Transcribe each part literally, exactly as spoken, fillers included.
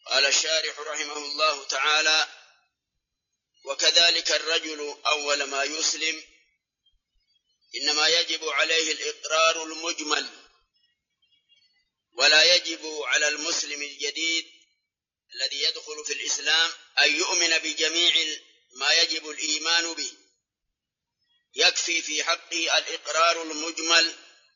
قال الشارح رحمه الله تعالى: وكذلك الرجل أول ما يسلم إنما يجب عليه الإقرار المجمل، ولا يجب على المسلم الجديد الذي يدخل في الإسلام أن يؤمن بجميع ما يجب الإيمان به، يكفي في حقه الإقرار المجمل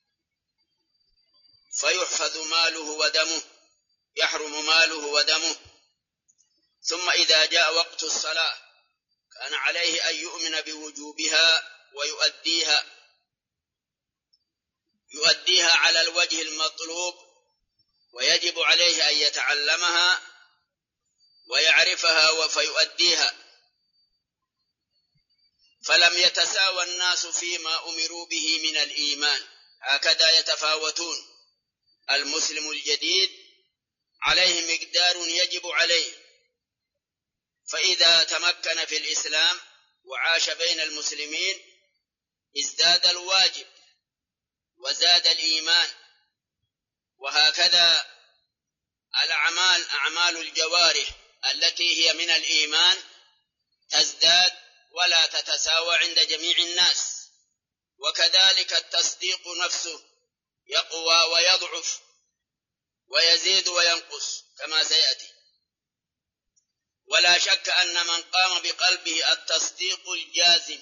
فيحفظ ماله ودمه، يحرم ماله ودمه. ثم إذا جاء وقت الصلاة كان عليه أن يؤمن بوجوبها ويؤديها يؤديها على الوجه المطلوب، ويجب عليه أن يتعلمها ويعرفها فيؤديها. فلم يتساوى الناس فيما أمروا به من الإيمان، هكذا يتفاوتون. المسلم الجديد عليه مقدار يجب عليه، فإذا تمكن في الإسلام وعاش بين المسلمين ازداد الواجب وزاد الإيمان. وهكذا الأعمال أعمال الجوارح التي هي من الإيمان تزداد ولا تتساوى عند جميع الناس. وكذلك التصديق نفسه يقوى ويضعف ويزيد وينقص كما سيأتي. ولا شك أن من قام بقلبه التصديق الجازم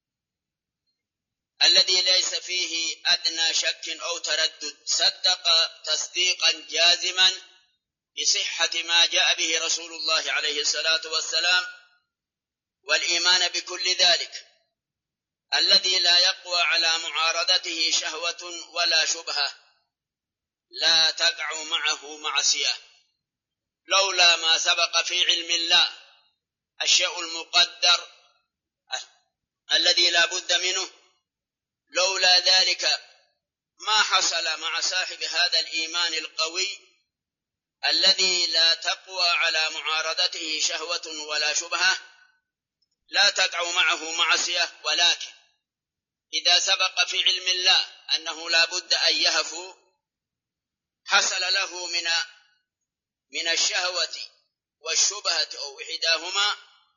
الذي ليس فيه أدنى شك أو تردد، صدق تصديقا جازما بصحة ما جاء به رسول الله عليه الصلاة والسلام، والإيمان بكل ذلك الذي لا يقوى على معارضته شهوة ولا شبهة، لا تقع معه معصية. لولا ما سبق في علم الله الشيء المقدر الذي لا بد منه، لولا ذلك ما حصل مع صاحب هذا الإيمان القوي الذي لا تقوى على معارضته شهوة ولا شبهة، لا تقع معه معصية. ولكن إذا سبق في علم الله أنه لا بد أن يهفو، حصل له من من الشهوة والشبهة أو إحداهما،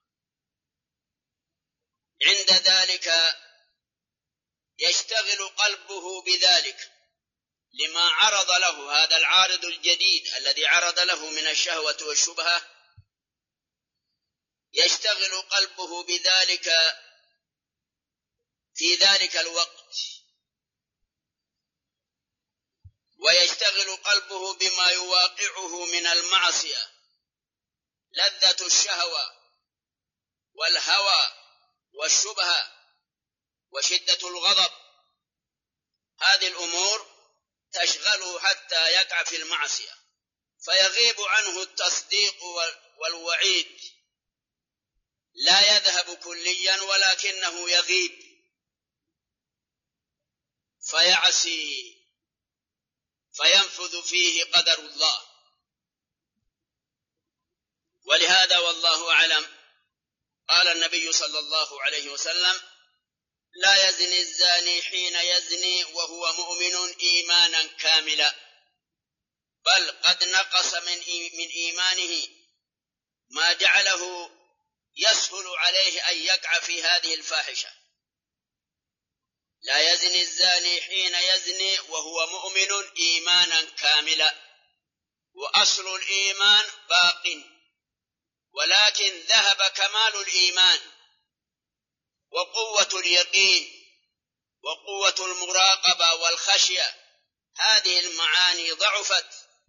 عند ذلك يشتغل قلبه بذلك لما عرض له هذا العارض الجديد الذي عرض له من الشهوة والشبهة، يشتغل قلبه بذلك في ذلك الوقت، ويشتغل قلبه بما يواقعه من المعصية، لذة الشهوة والهوى والشبهة وشدة الغضب. هذه الأمور تشغله حتى يقع في المعصية، فيغيب عنه التصديق والوعيد، لا يذهب كليا ولكنه يغيب، فيعصي فينفذ فيه قدر الله. ولهذا والله أعلم قال النبي صلى الله عليه وسلم: لا يزني الزاني حين يزني وهو مؤمن إيمانا كاملا، بل قد نقص من من إيمانه ما جعله يسهل عليه أن يقع في هذه الفاحشة. لا يزني الزاني حين يزني وهو مؤمن إيمانا كاملا، وأصل الإيمان باق، ولكن ذهب كمال الإيمان وقوة اليقين وقوة المراقبة والخشية. هذه المعاني ضعفت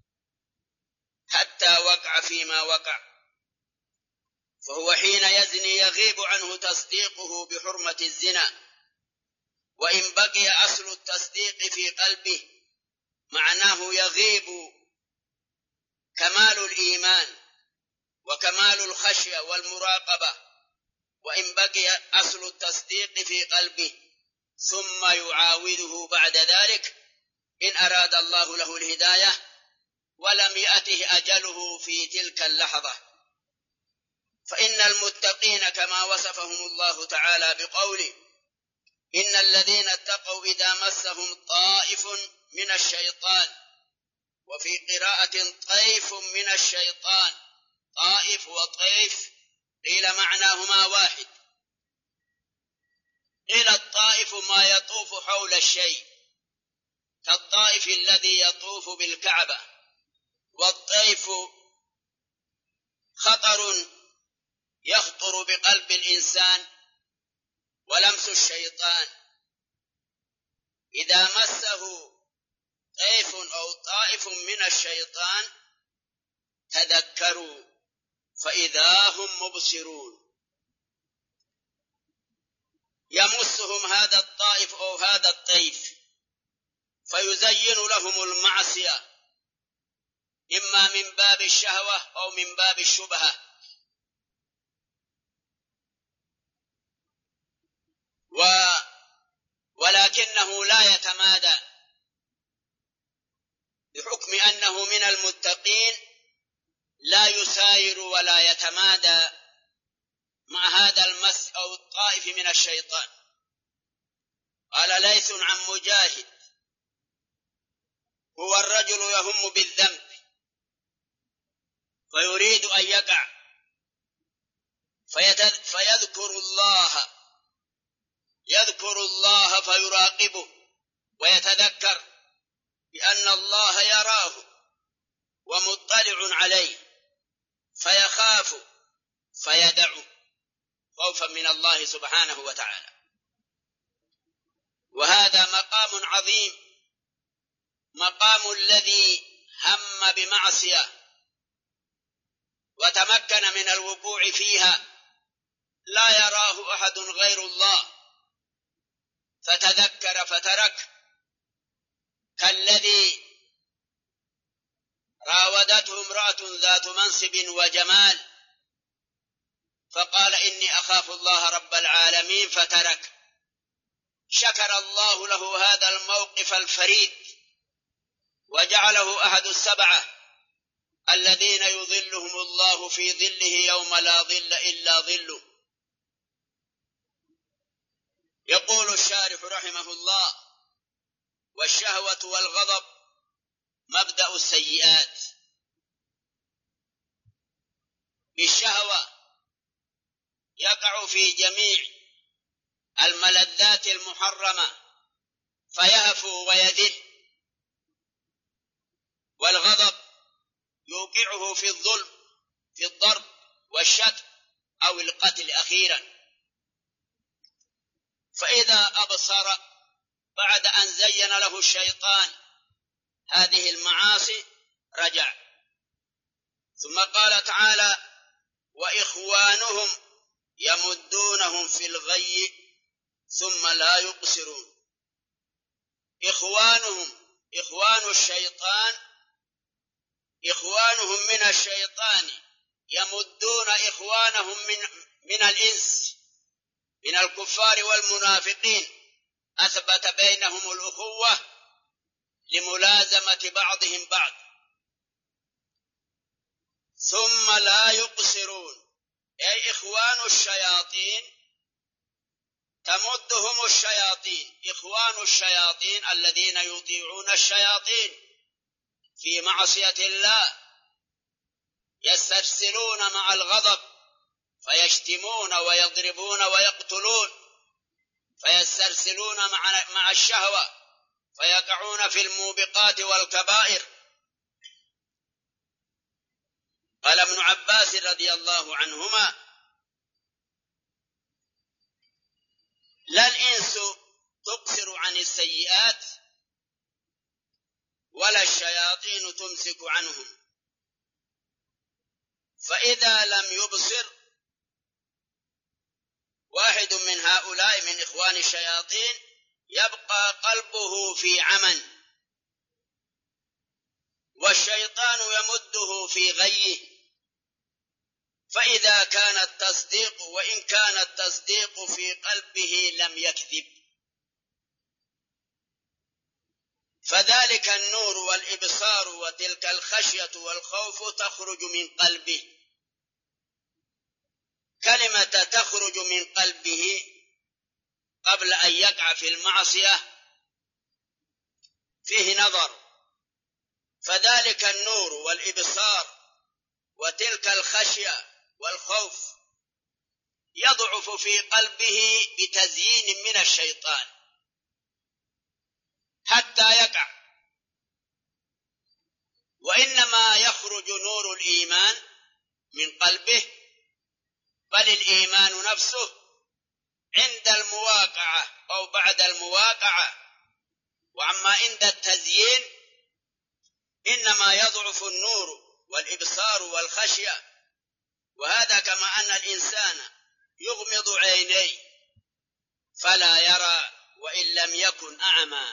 حتى وقع فيما وقع. فهو حين يزني يغيب عنه تصديقه بحرمة الزنا، وإن بقي أصل التصديق في قلبه معناه يغيب كمال الإيمان وكمال الخشية والمراقبة. وإن بقي أصل التصديق في قلبه ثم يعاوده بعد ذلك إن أراد الله له الهداية ولم يأته أجله في تلك اللحظة. فإن المتقين كما وصفهم الله تعالى بقوله: إن الذين اتقوا إذا مسهم طائف من الشيطان، وفي قراءة طيف من الشيطان طائف وطيف قيل معناهما واحد. قيل الطائف ما يطوف حول الشيء كالطائف الذي يطوف بالكعبة، والطيف خطر يخطر بقلب الإنسان ولمس الشيطان، إذا مسه طيف أو طائف من الشيطان تذكروا فإذا هم مبصرون، يمسهم هذا الطائف أو هذا الطيف فيزين لهم المعصية، إما من باب الشهوة أو من باب الشبهة، و ولكنه لا يتمادى بحكم أنه من المتقين، لا يساير ولا يتمادى مع هذا المس أو الطائف من الشيطان. قال ليث عن مجاهد: هو الرجل يهم بالذنب فيريد أن يقع فيذكر الله يذكر الله فيراقبه ويتذكر بأن الله يراه ومطلع عليه فيخاف فيدع خوفا من الله سبحانه وتعالى. وهذا مقام عظيم، مقام الذي هم بمعصية وتمكن من الوقوع فيها لا يراه أحد غير الله فتذكر فترك، كالذي راودته امرأة ذات منصب وجمال فقال إني أخاف الله رب العالمين فترك، شكر الله له هذا الموقف الفريد وجعله أحد السبعة الذين يظلهم الله في ظله يوم لا ظل إلا ظله. يقول الشارح رحمه الله: والشهوة والغضب مبدأ السيئات. بالشهوة يقع في جميع الملذات المحرمة فيهفو ويذل، والغضب يوقعه في الظلم، في الضرب والشتم أو القتل أخيرا. فإذا أبصر بعد أن زين له الشيطان هذه المعاصي رجع. ثم قال تعالى: وإخوانهم يمدونهم في الغي ثم لا يقصرون. إخوانهم، إخوان الشيطان، إخوانهم من الشيطان يمدون إخوانهم من, من الإنس من الكفار والمنافقين، أثبت بينهم الأخوة لملازمة بعضهم بعض. ثم لا يقصرون، أي إخوان الشياطين تمدهم الشياطين، إخوان الشياطين الذين يطيعون الشياطين في معصية الله يسترسلون مع الغضب فيشتمون ويضربون ويقتلون، فيسترسلون مع, مع الشهوة فيقعون في الموبقات والكبائر. قال ابن عباس رضي الله عنهما: لا الإنس تقصر عن السيئات ولا الشياطين تمسك عنهم، فإذا لم يبصر واحد من هؤلاء من إخوان الشياطين يبقى قلبه في عمى، والشيطان يمده في غيه. فإذا كان التصديق وإن كان التصديق في قلبه لم يكذب، فذلك النور والإبصار وتلك الخشية والخوف تخرج من قلبه. كلمة تخرج من قلبه قبل أن يقع في المعصية فيه نظر، فذلك النور والإبصار وتلك الخشية والخوف يضعف في قلبه بتزيين من الشيطان حتى يقع، وإنما يخرج نور الإيمان من قلبه، بل الإيمان نفسه عند المواقعة أو بعد المواقعة. وأما عند التزيين إنما يضعف النور والإبصار والخشية، وهذا كما أن الإنسان يغمض عينيه فلا يرى وإن لم يكن أعمى،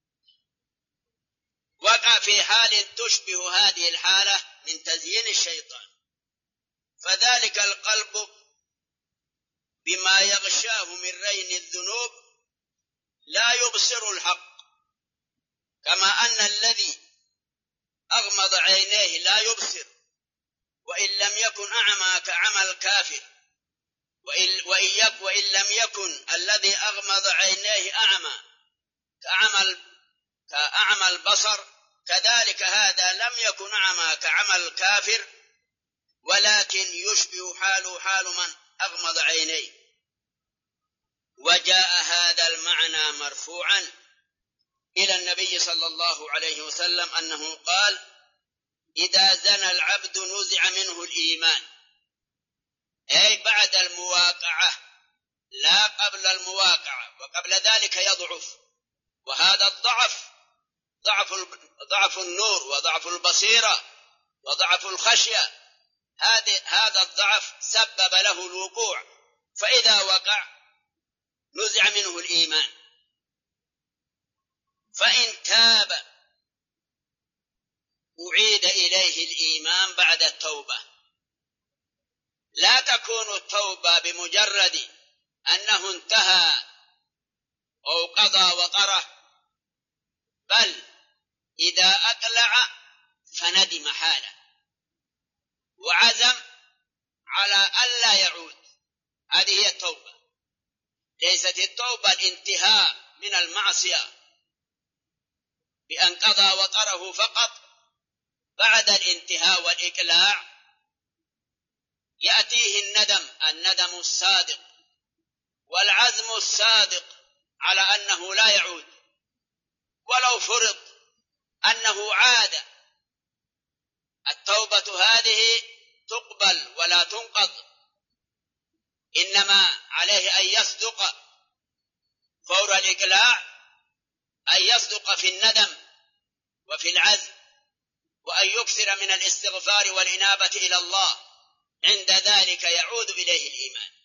وقع في حال تشبه هذه الحالة من تزيين الشيطان. فذلك القلب بما يغشاه من رين الذنوب لا يبصر الحق، كما أن الذي أغمض عينيه لا يبصر وإن لم يكن أعمى كعمى الكافر، وإن, وإن لم يكن الذي أغمض عينيه أعمى كعمى كأعمى البصر، كذلك هذا لم يكن أعمى كعمى الكافر، ولكن يشبه حاله حال من أغمض عينيه. وجاء هذا المعنى مرفوعا إلى النبي صلى الله عليه وسلم أنه قال: إذا زنى العبد نزع منه الإيمان، أي بعد المواقعة لا قبل المواقعة، وقبل ذلك يضعف. وهذا الضعف ضعف ضعف النور وضعف البصيرة وضعف الخشية، هذا الضعف سبب له الوقوع، فإذا وقع نزع منه الإيمان. فإن تاب أعيد إليه الإيمان بعد التوبة. لا تكون التوبة بمجرد أنه انتهى أو قضى وقره، بل إذا أقلع فندم حاله وعزم على ألا يعود، هذه هي التوبة. ليست التوبة الانتهاء من المعصية بأن قضى وقره فقط، بعد الانتهاء والإقلاع يأتيه الندم الندم الصادق والعزم الصادق على أنه لا يعود. ولو فرض أنه عاد، التوبة هذه تقبل ولا تنقض، إنما عليه أن يصدق فور الإقلاع، أن يصدق في الندم وفي العزم، وأن يكثر من الاستغفار والإنابة إلى الله، عند ذلك يعود إليه الإيمان.